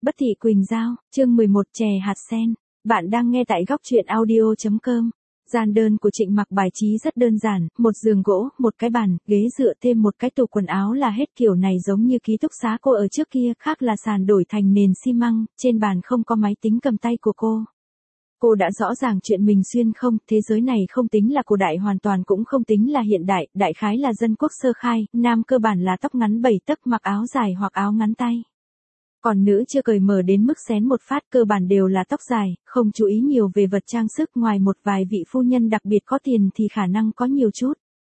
Bất thị Quỳnh Giao, chương 11 chè hạt sen. Bạn đang nghe tại góc truyện audio.com. Gian đơn của Trịnh Mặc bài trí rất đơn giản, một giường gỗ, một cái bàn, ghế dựa thêm một cái tủ quần áo là hết, kiểu này giống như ký túc xá cô ở trước kia, khác là sàn đổi thành nền xi măng, trên bàn không có máy tính cầm tay của cô. Cô đã rõ ràng chuyện mình xuyên không, thế giới này không tính là cổ đại hoàn toàn cũng không tính là hiện đại, đại khái là dân quốc sơ khai, nam cơ bản là tóc ngắn 7 tấc mặc áo dài hoặc áo ngắn tay. Còn nữ chưa cởi mở đến mức xén một phát, cơ bản đều là tóc dài, không chú ý nhiều về vật trang sức, ngoài một vài vị phu nhân đặc biệt có tiền thì khả năng có nhiều chút.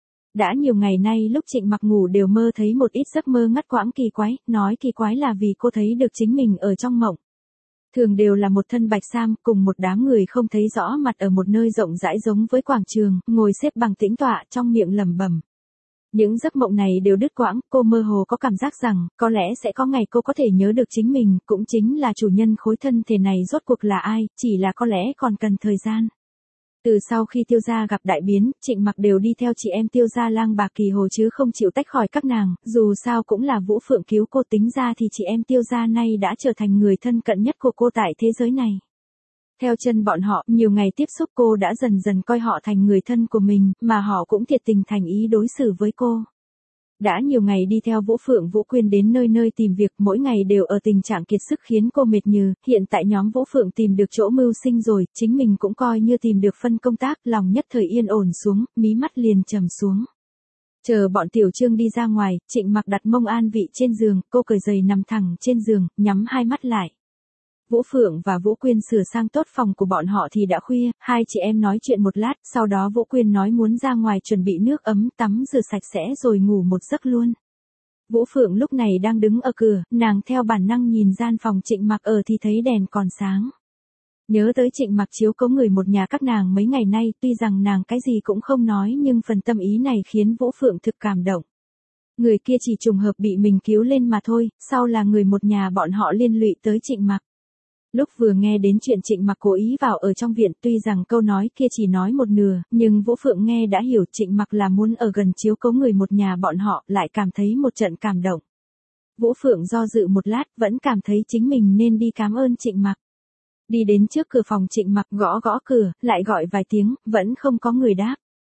Đã nhiều ngày nay lúc Trịnh Mặc ngủ đều mơ thấy một ít giấc mơ ngắt quãng kỳ quái, nói kỳ quái là vì cô thấy được chính mình ở trong mộng. Thường đều là một thân bạch sam cùng một đám người không thấy rõ mặt ở một nơi rộng rãi giống với quảng trường, ngồi xếp bằng tĩnh tọa trong miệng lẩm bẩm. Những giấc mộng này đều đứt quãng, cô mơ hồ có cảm giác rằng, có lẽ sẽ có ngày cô có thể nhớ được chính mình, cũng chính là chủ nhân khối thân thể này rốt cuộc là ai, chỉ là có lẽ còn cần thời gian. Từ sau khi Tiêu gia gặp đại biến, Trịnh Mặc đều đi theo chị em Tiêu gia lang bạc kỳ hồ chứ không chịu tách khỏi các nàng, dù sao cũng là Vũ Phượng cứu cô, tính ra thì chị em Tiêu gia nay đã trở thành người thân cận nhất của cô tại thế giới này. Theo chân bọn họ, nhiều ngày tiếp xúc cô đã dần dần coi họ thành người thân của mình, mà họ cũng thiệt tình thành ý đối xử với cô. Đã nhiều ngày đi theo Vũ Phượng Vũ Quyên đến nơi nơi tìm việc, mỗi ngày đều ở tình trạng kiệt sức khiến cô mệt nhừ, hiện tại nhóm Vũ Phượng tìm được chỗ mưu sinh rồi, chính mình cũng coi như tìm được phân công tác, lòng nhất thời yên ổn xuống, mí mắt liền trầm xuống. Chờ bọn Tiểu Trương đi ra ngoài, Trịnh Mặc đặt mông an vị trên giường, cô cởi giày nằm thẳng trên giường, nhắm hai mắt lại. Vũ Phượng và Vũ Quyên sửa sang tốt phòng của bọn họ thì đã khuya, hai chị em nói chuyện một lát, sau đó Vũ Quyên nói muốn ra ngoài chuẩn bị nước ấm tắm rửa sạch sẽ rồi ngủ một giấc luôn. Vũ Phượng lúc này đang đứng ở cửa, nàng theo bản năng nhìn gian phòng Trịnh Mặc ở thì thấy đèn còn sáng. Nhớ tới Trịnh Mặc chiếu cố người một nhà các nàng mấy ngày nay, tuy rằng nàng cái gì cũng không nói nhưng phần tâm ý này khiến Vũ Phượng thực cảm động. Người kia chỉ trùng hợp bị mình cứu lên mà thôi, sau là người một nhà bọn họ liên lụy tới Trịnh Mặc. Lúc vừa nghe đến chuyện Trịnh Mặc cố ý vào ở trong viện, tuy rằng câu nói kia chỉ nói một nửa, nhưng Vũ Phượng nghe đã hiểu Trịnh Mặc là muốn ở gần chiếu cố người một nhà bọn họ, lại cảm thấy một trận cảm động. Vũ Phượng do dự một lát, vẫn cảm thấy chính mình nên đi cảm ơn Trịnh Mặc. Đi đến trước cửa phòng Trịnh Mặc gõ gõ cửa, lại gọi vài tiếng, vẫn không có người đáp.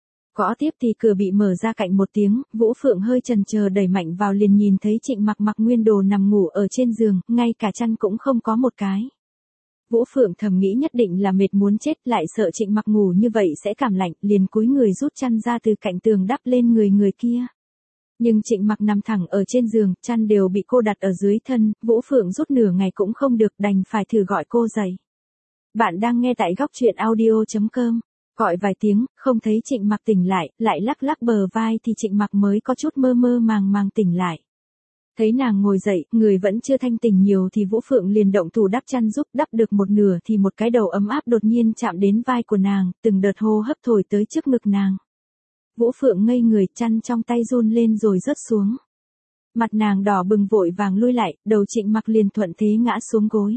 Gõ tiếp thì cửa bị mở ra cạnh một tiếng, Vũ Phượng hơi chần chờ đẩy mạnh vào liền nhìn thấy Trịnh Mặc mặc nguyên đồ nằm ngủ ở trên giường, ngay cả chăn cũng không có một cái. Vũ Phượng thầm nghĩ nhất định là mệt muốn chết, lại sợ Trịnh Mặc ngủ như vậy sẽ cảm lạnh, liền cúi người rút chăn ra từ cạnh tường đắp lên người kia. Nhưng Trịnh Mặc nằm thẳng ở trên giường, chăn đều bị cô đặt ở dưới thân, Vũ Phượng rút nửa ngày cũng không được, đành phải thử gọi cô dậy. Bạn đang nghe tại góc truyện audio.com. Gọi vài tiếng, không thấy Trịnh Mặc tỉnh lại lắc lắc bờ vai thì Trịnh Mặc mới có chút mơ mơ màng tỉnh lại. Thấy nàng ngồi dậy, người vẫn chưa thanh tỉnh nhiều thì Vũ Phượng liền động thủ đắp chăn giúp, đắp được một nửa thì một cái đầu ấm áp đột nhiên chạm đến vai của nàng, từng đợt hô hấp thổi tới trước ngực nàng. Vũ Phượng ngây người, chăn trong tay run lên rồi rớt xuống. Mặt nàng đỏ bừng vội vàng lui lại, đầu Trịnh Mặc liền thuận thế ngã xuống gối.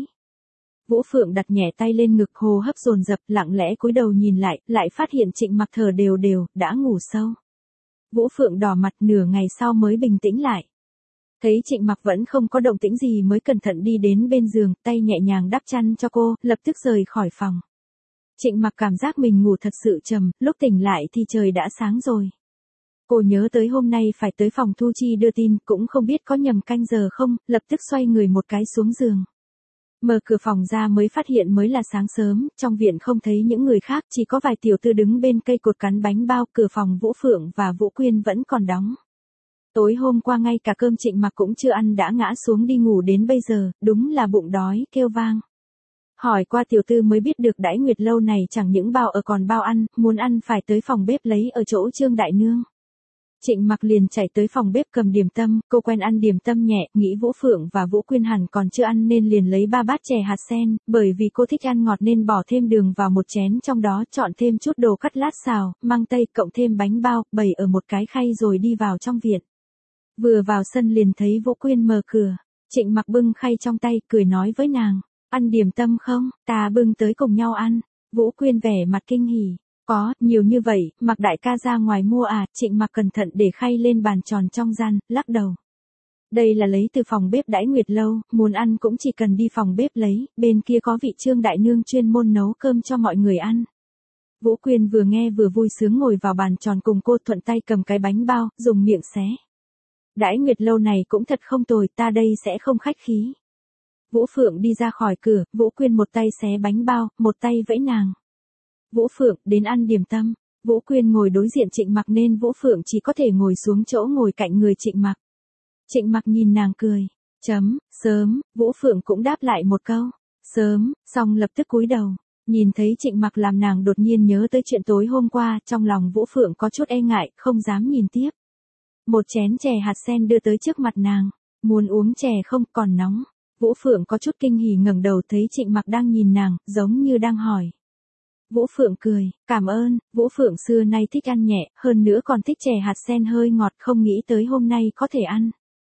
Vũ Phượng đặt nhẹ tay lên ngực, hô hấp dồn dập, lặng lẽ cúi đầu nhìn lại phát hiện Trịnh Mặc thở đều, đã ngủ sâu. Vũ Phượng đỏ mặt, nửa ngày sau mới bình tĩnh lại. Thấy Trịnh Mặc vẫn không có động tĩnh gì mới cẩn thận đi đến bên giường, tay nhẹ nhàng đắp chăn cho cô, lập tức rời khỏi phòng. Trịnh Mặc cảm giác mình ngủ thật sự trầm, lúc tỉnh lại thì trời đã sáng rồi. Cô nhớ tới hôm nay phải tới phòng Thu Chi đưa tin, cũng không biết có nhầm canh giờ không, lập tức xoay người một cái xuống giường. Mở cửa phòng ra mới phát hiện mới là sáng sớm, trong viện không thấy những người khác, chỉ có vài tiểu tư đứng bên cây cột cắn bánh bao, cửa phòng Vũ Phượng và Vũ Quyên vẫn còn đóng. Tối hôm qua ngay cả cơm Trịnh Mặc cũng chưa ăn đã ngã xuống đi ngủ đến bây giờ, đúng là bụng đói, kêu vang. Hỏi qua tiểu tư mới biết được Đãi Nguyệt lâu này chẳng những bao ở còn bao ăn, muốn ăn phải tới phòng bếp lấy ở chỗ Trương Đại Nương. Trịnh Mặc liền chạy tới phòng bếp cầm điểm tâm, cô quen ăn điểm tâm nhẹ, nghĩ Vũ Phượng và Vũ Quyên hẳn còn chưa ăn nên liền lấy 3 bát chè hạt sen, bởi vì cô thích ăn ngọt nên bỏ thêm đường vào một chén, trong đó chọn thêm chút đồ cắt lát xào, măng tây cộng thêm bánh bao, bày ở một cái khay rồi đi vào trong viện. Vừa vào sân liền thấy Vũ Quyên mở cửa, Trịnh Mặc bưng khay trong tay, cười nói với nàng, ăn điểm tâm không, ta bưng tới cùng nhau ăn. Vũ Quyên vẻ mặt kinh hỉ, có, nhiều như vậy, Mặc đại ca ra ngoài mua à, Trịnh Mặc cẩn thận để khay lên bàn tròn trong gian, lắc đầu. Đây là lấy từ phòng bếp Đãi Nguyệt Lâu, muốn ăn cũng chỉ cần đi phòng bếp lấy, bên kia có vị Trương đại nương chuyên môn nấu cơm cho mọi người ăn. Vũ Quyên vừa nghe vừa vui sướng ngồi vào bàn tròn cùng cô, thuận tay cầm cái bánh bao, dùng miệng xé. Đãi Nguyệt Lâu này cũng thật không tồi, ta đây sẽ không khách khí. Vũ Phượng đi ra khỏi cửa, Vũ Quyên một tay xé bánh bao, một tay vẫy nàng. Vũ Phượng, đến ăn điểm tâm. Vũ Quyên ngồi đối diện Trịnh Mặc nên Vũ Phượng chỉ có thể ngồi xuống chỗ ngồi cạnh người Trịnh Mặc. Trịnh Mặc nhìn nàng cười. Sớm, Vũ Phượng cũng đáp lại một câu. Sớm, xong lập tức cúi đầu. Nhìn thấy Trịnh Mặc làm nàng đột nhiên nhớ tới chuyện tối hôm qua, trong lòng Vũ Phượng có chút e ngại, không dám nhìn tiếp. Một chén chè hạt sen đưa tới trước mặt nàng. Muốn uống chè không, còn nóng. Vũ Phượng có chút kinh hỉ ngẩng đầu thấy Trịnh Mặc đang nhìn nàng, giống như đang hỏi. Vũ Phượng cười, cảm ơn, Vũ Phượng xưa nay thích ăn nhẹ, hơn nữa còn thích chè hạt sen hơi ngọt, không nghĩ tới hôm nay có thể ăn.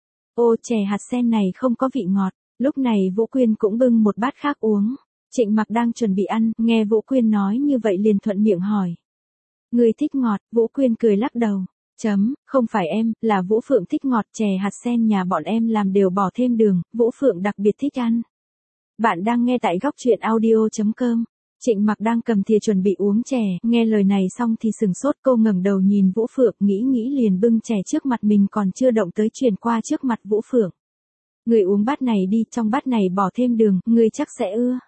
Ô, chè hạt sen này không có vị ngọt. Lúc này Vũ Quyên cũng bưng một bát khác uống. Trịnh Mặc đang chuẩn bị ăn, nghe Vũ Quyên nói như vậy liền thuận miệng hỏi. Người thích ngọt, Vũ Quyên cười lắc đầu. Không phải em, là Vũ Phượng thích ngọt, chè hạt sen nhà bọn em làm đều bỏ thêm đường, Vũ Phượng đặc biệt thích ăn. Bạn đang nghe tại góc truyện audio.com. Trịnh Mặc đang cầm thìa chuẩn bị uống chè, nghe lời này xong thì sừng sốt, cô ngẩng đầu nhìn Vũ Phượng, nghĩ liền bưng chè trước mặt mình còn chưa động tới truyền qua trước mặt Vũ Phượng. Người uống bát này đi, trong bát này bỏ thêm đường, người chắc sẽ ưa.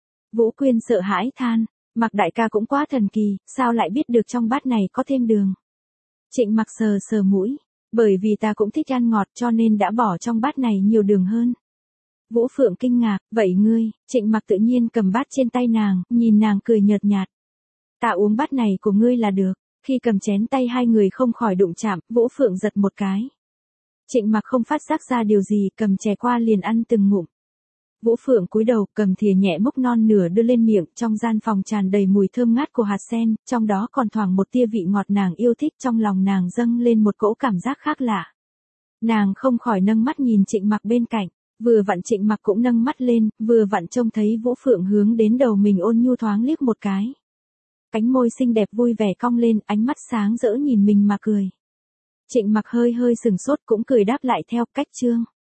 Vũ Quyên sợ hãi than, Mặc đại ca cũng quá thần kỳ, sao lại biết được trong bát này có thêm đường. Trịnh Mặc sờ mũi, bởi vì ta cũng thích ăn ngọt cho nên đã bỏ trong bát này nhiều đường hơn. Vũ Phượng kinh ngạc, vậy ngươi, Trịnh Mặc tự nhiên cầm bát trên tay nàng, nhìn nàng cười nhợt nhạt. Ta uống bát này của ngươi là được, khi cầm chén tay hai người không khỏi đụng chạm, Vũ Phượng giật một cái. Trịnh Mặc không phát giác ra điều gì, cầm chè qua liền ăn từng ngụm. Vũ Phượng cúi đầu, cầm thìa nhẹ múc non nửa đưa lên miệng, trong gian phòng tràn đầy mùi thơm ngát của hạt sen, trong đó còn thoảng một tia vị ngọt nàng yêu thích, trong lòng nàng dâng lên một cỗ cảm giác khác lạ. Nàng không khỏi nâng mắt nhìn Trịnh Mặc bên cạnh, vừa vặn Trịnh Mặc cũng nâng mắt lên, vừa vặn trông thấy Vũ Phượng hướng đến đầu mình ôn nhu thoáng liếc một cái. Cánh môi xinh đẹp vui vẻ cong lên, ánh mắt sáng rỡ nhìn mình mà cười. Trịnh Mặc hơi sừng sốt cũng cười đáp lại theo, cách chương.